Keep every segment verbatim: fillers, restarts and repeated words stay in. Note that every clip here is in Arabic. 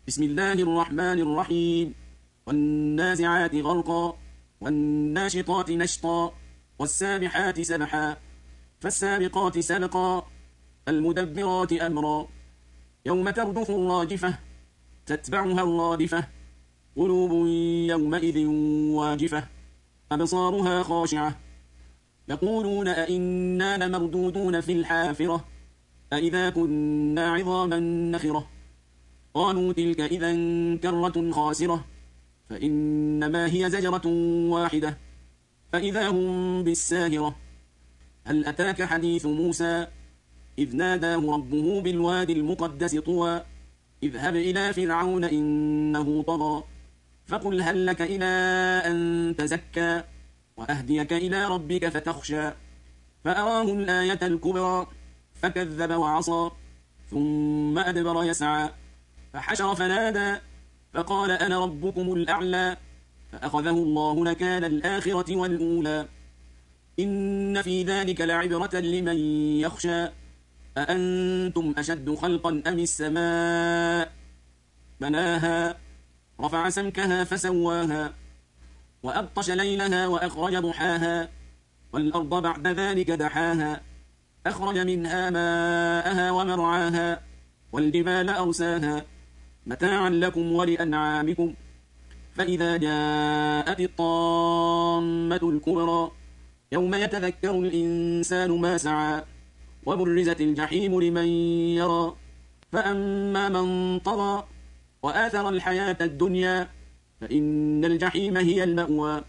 بسم الله الرحمن الرحيم والنازعات غرقا والناشطات نشطا والسابحات سبحا فالسابقات سبقا المدبرات أمرا يوم ترجف الراجفة تتبعها الرادفة قلوب يومئذ واجفة أبصارها خاشعة يقولون أئنا لمردودون في الحافرة أئذا كنا عظاما نخرة قالوا تلك إذا كرة خاسرة فإنما هي زجرة واحدة فإذا هم بالساهرة هل أتاك حديث موسى إذ ناداه ربه بالوادي المقدس طوى اذهب إلى فرعون إنه طغى فقل هل لك إلى أن تزكى وأهديك إلى ربك فتخشى فأراه الآية الكبرى فكذب وعصى ثم أدبر يسعى فحشر فنادى فقال أنا ربكم الأعلى فأخذه الله نكال الآخرة والأولى إن في ذلك لعبرة لمن يخشى أأنتم أشد خلقا أم السماء بناها رفع سمكها فسواها وأغطش ليلها وأخرج ضحاها والأرض بعد ذلك دحاها أخرج منها ماءها ومرعاها والجبال أرساها متاعا لكم ولأنعامكم فإذا جاءت الطامة الكبرى يوم يتذكر الإنسان ما سعى وبرزت الجحيم لمن يرى فأما من طغى وآثر الحياة الدنيا فإن الجحيم هي المأوى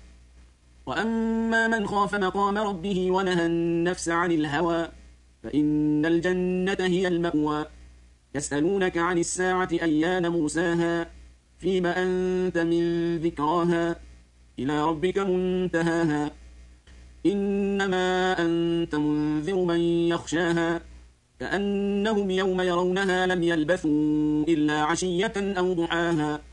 وأما من خاف مقام ربه ونهى النفس عن الهوى فإن الجنة هي المأوى يسألونك عن الساعة أيان مرساها فيم أنت من ذكراها إلى ربك منتهاها إنما أنت منذر من يخشاها كأنهم يوم يرونها لم يلبثوا إلا عشية أو ضحاها